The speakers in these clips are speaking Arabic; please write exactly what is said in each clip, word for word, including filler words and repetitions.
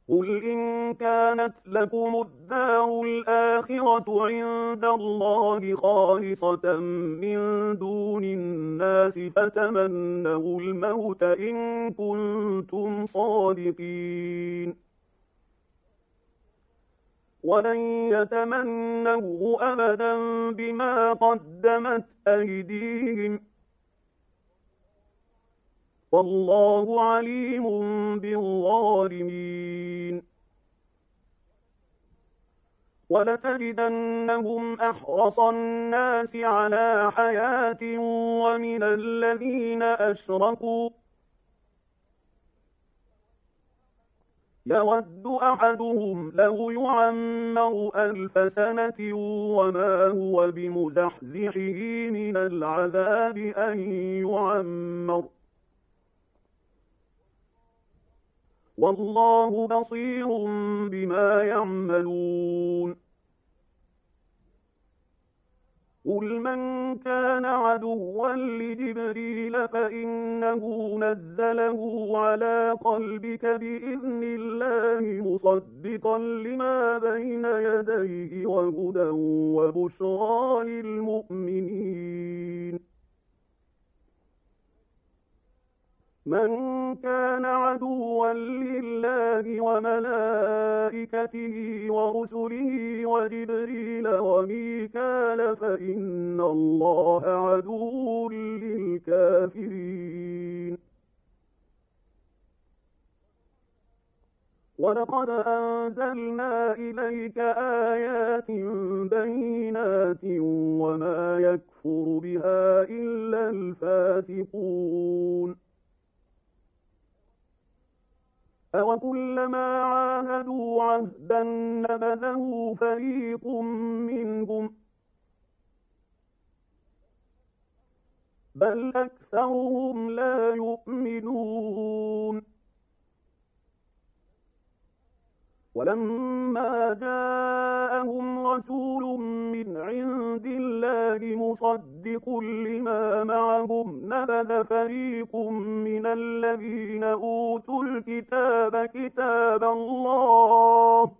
قل إن كانت لكم الدار الآخرة عند الله خالصة من دون الناس فتمنوا الموت إن كنتم صادقين ولن يتمنوه أبدا بما قدمت أيديهم والله عليم بالظالمين ولتجدنهم أحرص الناس على حياة ومن الذين أشركوا يود أحدهم لو يعمر ألف سنة وما هو بمزحزحه من العذاب أن يعمر والله بصير بما يعملون قل من كان عدوا لجبريل فإنه نزله على قلبك بإذن الله مصدقا لما بين يديه وهدى وبشرى للمؤمنين من كان عدوا لله وملائكته ورسله وجبريل وميكال فإن الله عدو للكافرين ولقد أنزلنا إليك آيات بينات وما يكفر بها إلا الفاسقون أَوَكُلَّمَا عَاهَدُوا عَهْدًا نَبَذَهُ فَرِيقٌ مِّنْهُمْ بَلْ أَكْثَرُهُمْ لَا يُؤْمِنُونَ ولما جاءهم رسول من عند الله مصدق لما معهم نبذ فريق من الذين أوتوا الكتاب كتاب الله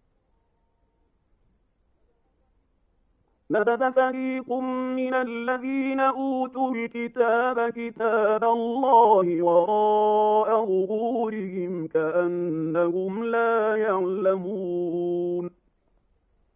نبذ فريق من الذين أوتوا الكتاب كتاب الله وراء ظهورهم كأنهم لا يعلمون